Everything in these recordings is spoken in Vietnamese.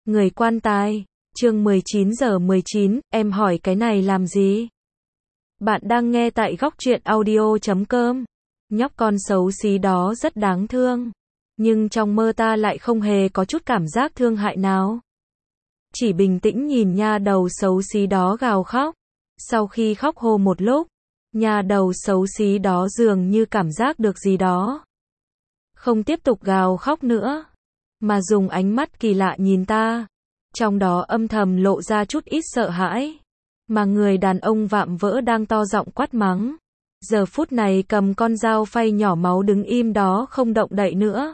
Người quan tài, chương 19:19, em hỏi cái này làm gì? Bạn đang nghe tại góc truyện audio.com. Nhóc con xấu xí đó rất đáng thương. Nhưng trong mơ ta lại không hề có chút cảm giác thương hại nào. Chỉ bình tĩnh nhìn nha đầu xấu xí đó gào khóc. Sau khi khóc hô một lúc, nha đầu xấu xí đó dường như cảm giác được gì đó. Không tiếp tục gào khóc nữa, mà dùng ánh mắt kỳ lạ nhìn ta. Trong đó âm thầm lộ ra chút ít sợ hãi. Mà người đàn ông vạm vỡ đang to giọng quát mắng. Giờ phút này cầm con dao phay nhỏ máu đứng im đó không động đậy nữa.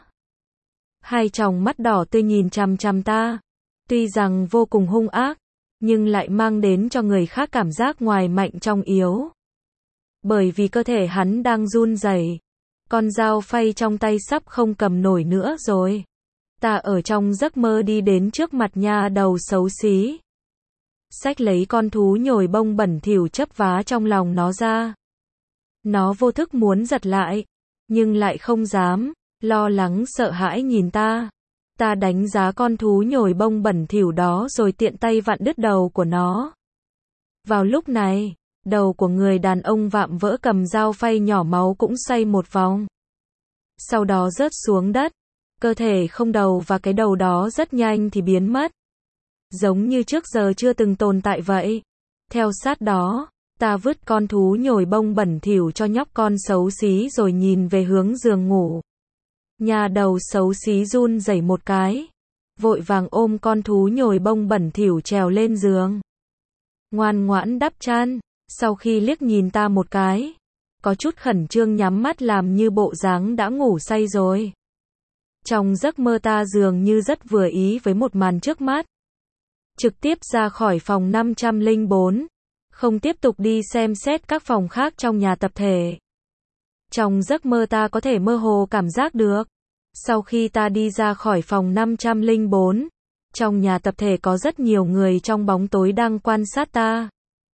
Hai tròng mắt đỏ tươi nhìn chằm chằm ta. Tuy rằng vô cùng hung ác, nhưng lại mang đến cho người khác cảm giác ngoài mạnh trong yếu. Bởi vì cơ thể hắn đang run rẩy. Con dao phay trong tay sắp không cầm nổi nữa rồi. Ta ở trong giấc mơ đi đến trước mặt nha đầu xấu xí. Xách lấy con thú nhồi bông bẩn thỉu chấp vá trong lòng nó ra. Nó vô thức muốn giật lại, nhưng lại không dám, lo lắng sợ hãi nhìn ta. Ta đánh giá con thú nhồi bông bẩn thỉu đó rồi tiện tay vặn đứt đầu của nó. Vào lúc này, đầu của người đàn ông vạm vỡ cầm dao phay nhỏ máu cũng xoay một vòng. Sau đó rớt xuống đất. Cơ thể không đầu và cái đầu đó rất nhanh thì biến mất. Giống như trước giờ chưa từng tồn tại vậy. Theo sát đó, ta vứt con thú nhồi bông bẩn thỉu cho nhóc con xấu xí rồi nhìn về hướng giường ngủ. Nhà đầu xấu xí run rẩy một cái. Vội vàng ôm con thú nhồi bông bẩn thỉu trèo lên giường. Ngoan ngoãn đắp chăn, sau khi liếc nhìn ta một cái. Có chút khẩn trương nhắm mắt làm như bộ dáng đã ngủ say rồi. Trong giấc mơ ta dường như rất vừa ý với một màn trước mắt. Trực tiếp ra khỏi phòng 504. Không tiếp tục đi xem xét các phòng khác trong nhà tập thể. Trong giấc mơ ta có thể mơ hồ cảm giác được. Sau khi ta đi ra khỏi phòng 504. Trong nhà tập thể có rất nhiều người trong bóng tối đang quan sát ta.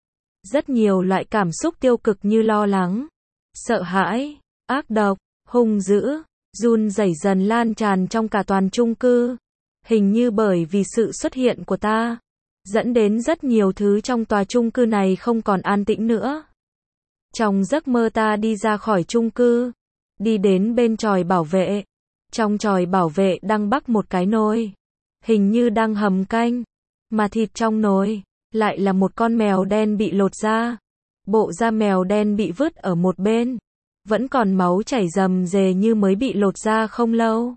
Rất nhiều loại cảm xúc tiêu cực như lo lắng, sợ hãi, ác độc, hung dữ, run rẩy dần lan tràn trong cả toàn chung cư. Hình như bởi vì sự xuất hiện của ta, dẫn đến rất nhiều thứ trong tòa chung cư này không còn an tĩnh nữa. Trong giấc mơ ta đi ra khỏi chung cư, đi đến bên chòi bảo vệ. Trong chòi bảo vệ đang bắc một cái nồi, hình như đang hầm canh, mà thịt trong nồi lại là một con mèo đen bị lột da. Bộ da mèo đen bị vứt ở một bên, vẫn còn máu chảy rầm rề như mới bị lột da không lâu.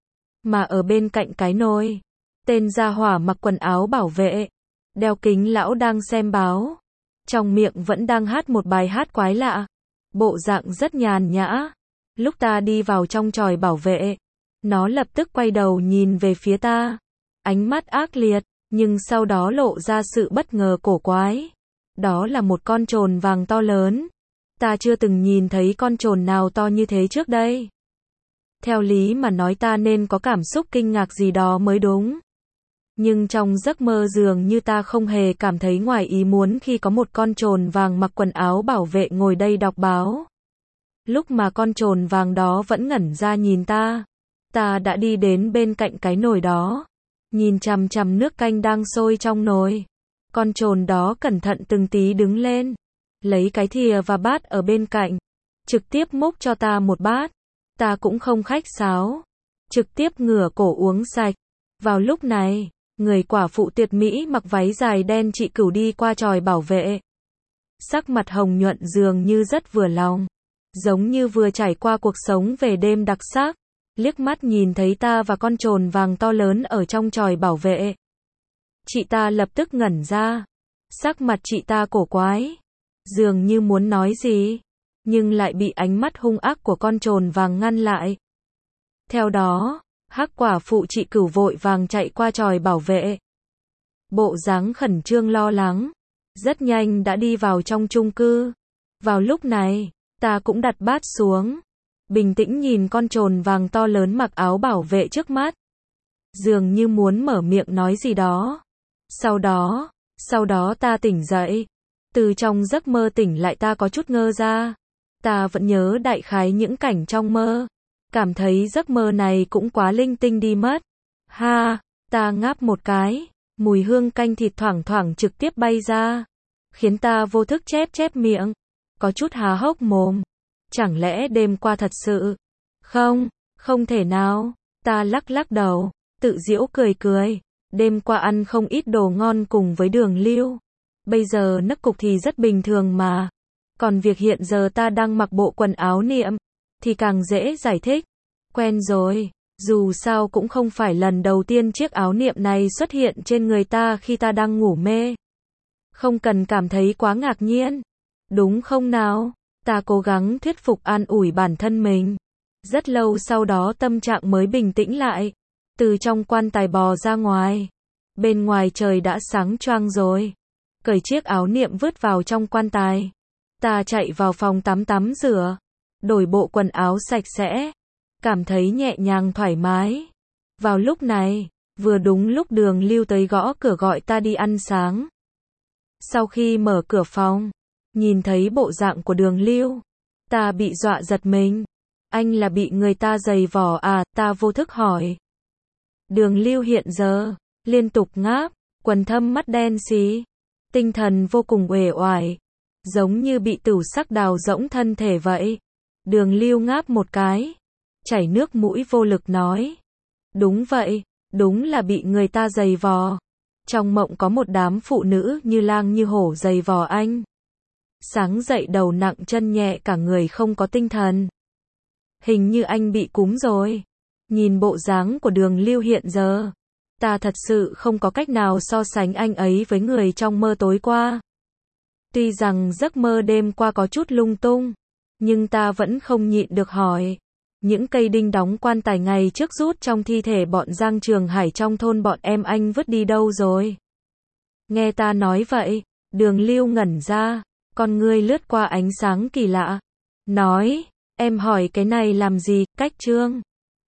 Mà ở bên cạnh cái nồi, tên gia hỏa mặc quần áo bảo vệ, đeo kính lão đang xem báo. Trong miệng vẫn đang hát một bài hát quái lạ. Bộ dạng rất nhàn nhã. Lúc ta đi vào trong chòi bảo vệ, nó lập tức quay đầu nhìn về phía ta. Ánh mắt ác liệt, nhưng sau đó lộ ra sự bất ngờ cổ quái. Đó là một con trồn vàng to lớn. Ta chưa từng nhìn thấy con trồn nào to như thế trước đây. Theo lý mà nói ta nên có cảm xúc kinh ngạc gì đó mới đúng. Nhưng trong giấc mơ dường như ta không hề cảm thấy ngoài ý muốn khi có một con trồn vàng mặc quần áo bảo vệ ngồi đây đọc báo. Lúc mà con trồn vàng đó vẫn ngẩn ra nhìn ta, ta đã đi đến bên cạnh cái nồi đó, nhìn chằm chằm nước canh đang sôi trong nồi. Con trồn đó cẩn thận từng tí đứng lên, lấy cái thìa và bát ở bên cạnh, trực tiếp múc cho ta một bát. Ta cũng không khách sáo, trực tiếp ngửa cổ uống sạch. Vào lúc này, người quả phụ tuyệt mỹ mặc váy dài đen chị Cửu đi qua chòi bảo vệ. Sắc mặt hồng nhuận dường như rất vừa lòng, giống như vừa trải qua cuộc sống về đêm đặc sắc. Liếc mắt nhìn thấy ta và con trồn vàng to lớn ở trong chòi bảo vệ. Chị ta lập tức ngẩn ra. Sắc mặt chị ta cổ quái, dường như muốn nói gì, nhưng lại bị ánh mắt hung ác của con trồn vàng ngăn lại. Theo đó, hắc quả phụ chị Cửu vội vàng chạy qua chòi bảo vệ. Bộ dáng khẩn trương lo lắng, rất nhanh đã đi vào trong chung cư. Vào lúc này, ta cũng đặt bát xuống, bình tĩnh nhìn con trồn vàng to lớn mặc áo bảo vệ trước mắt. Dường như muốn mở miệng nói gì đó. Sau đó ta tỉnh dậy. Từ trong giấc mơ tỉnh lại ta có chút ngơ ra. Ta vẫn nhớ đại khái những cảnh trong mơ. Cảm thấy giấc mơ này cũng quá linh tinh đi mất. Ha, Ta ngáp một cái, mùi hương canh thịt thoảng thoảng trực tiếp bay ra, khiến ta vô thức chép chép miệng, có chút há hốc mồm. Chẳng lẽ đêm qua thật sự? Không, không thể nào. Ta lắc lắc đầu, tự giễu cười cười. Đêm qua ăn không ít đồ ngon cùng với Đường Lưu. Bây giờ nấc cục thì rất bình thường mà. Còn việc hiện giờ ta đang mặc bộ quần áo niệm, thì càng dễ giải thích. Quen rồi, dù sao cũng không phải lần đầu tiên chiếc áo niệm này xuất hiện trên người ta khi ta đang ngủ mê. Không cần cảm thấy quá ngạc nhiên. Đúng không nào? Ta cố gắng thuyết phục an ủi bản thân mình. Rất lâu sau đó tâm trạng mới bình tĩnh lại. Từ trong quan tài bò ra ngoài. Bên ngoài trời đã sáng choang rồi. Cởi chiếc áo niệm vứt vào trong quan tài. Ta chạy vào phòng tắm tắm rửa. Đổi bộ quần áo sạch sẽ. Cảm thấy nhẹ nhàng thoải mái. Vào lúc này, vừa đúng lúc Đường Lưu tới gõ cửa gọi ta đi ăn sáng. Sau khi mở cửa phòng, nhìn thấy bộ dạng của Đường Lưu, ta bị dọa giật mình. Anh là bị người ta giày vò à? Ta vô thức hỏi. Đường Lưu hiện giờ liên tục ngáp, quần thâm mắt đen xí, tinh thần vô cùng uể oải, giống như bị tửu sắc đào rỗng thân thể vậy. Đường Lưu ngáp một cái, chảy nước mũi vô lực nói. Đúng vậy, đúng là bị người ta giày vò. Trong mộng có một đám phụ nữ như lang như hổ giày vò anh. Sáng dậy đầu nặng chân nhẹ cả người không có tinh thần. Hình như anh bị cúm rồi. Nhìn bộ dáng của Đường Lưu hiện giờ, ta thật sự không có cách nào so sánh anh ấy với người trong mơ tối qua. Tuy rằng giấc mơ đêm qua có chút lung tung, nhưng ta vẫn không nhịn được hỏi. Những cây đinh đóng quan tài ngày trước rút trong thi thể bọn Giang Trường Hải trong thôn bọn em anh vứt đi đâu rồi? Nghe ta nói vậy, Đường Lưu ngẩn ra, con ngươi lướt qua ánh sáng kỳ lạ. Nói, em hỏi cái này làm gì? Cách Trương